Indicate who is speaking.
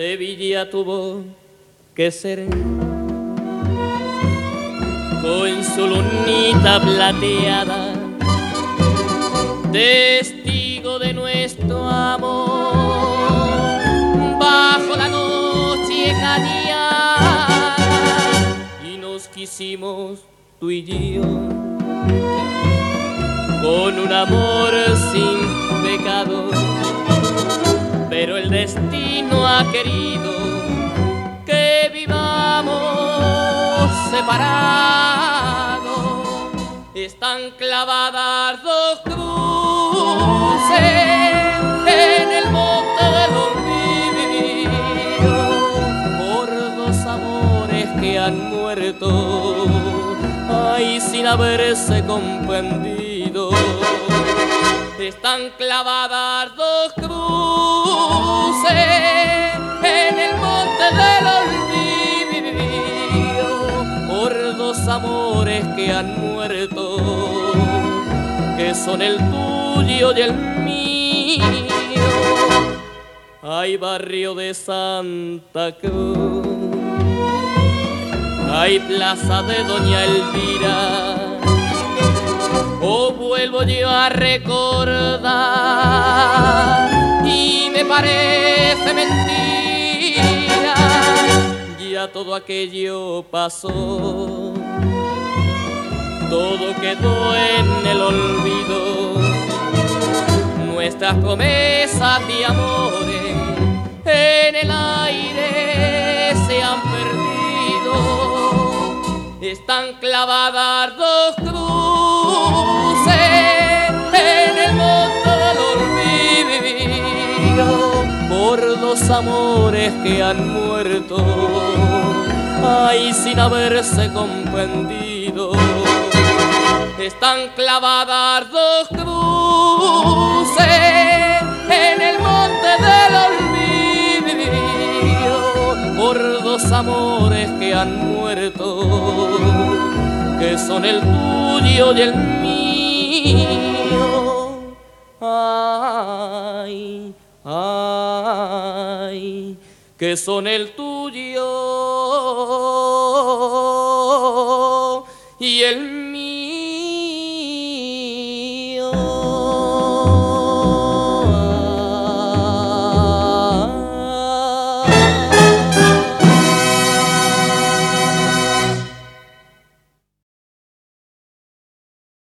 Speaker 1: Sevilla tuvo que ser con su lunita plateada, testigo de nuestro amor, bajo la noche cañada, y nos quisimos tú y yo, con un amor sin pecado, pero el destino ha querido que vivamos separados. Están clavadas dos cruces en el monte del olvido por dos amores que han muerto, ay, sin haberse comprendido. Están clavadas dos cruces en el monte del olvido por dos amores que han muerto, que son el tuyo y el mío. Ay, barrio de Santa Cruz, ay, plaza de Doña Elvira, oh, vuelvo yo a recordar y me parece mentira, ya todo aquello pasó, todo quedó en el olvido, nuestras promesas de amores en el aire se han perdido. Están clavadas dos cruces en el monte del olvido por dos amores que han muerto, ay, sin haberse comprendido. Están clavadas dos cruces en el monte del olvido por dos amores que han muerto, que son el tuyo y el mío. Ay, ay, que son el tuyo y el mío.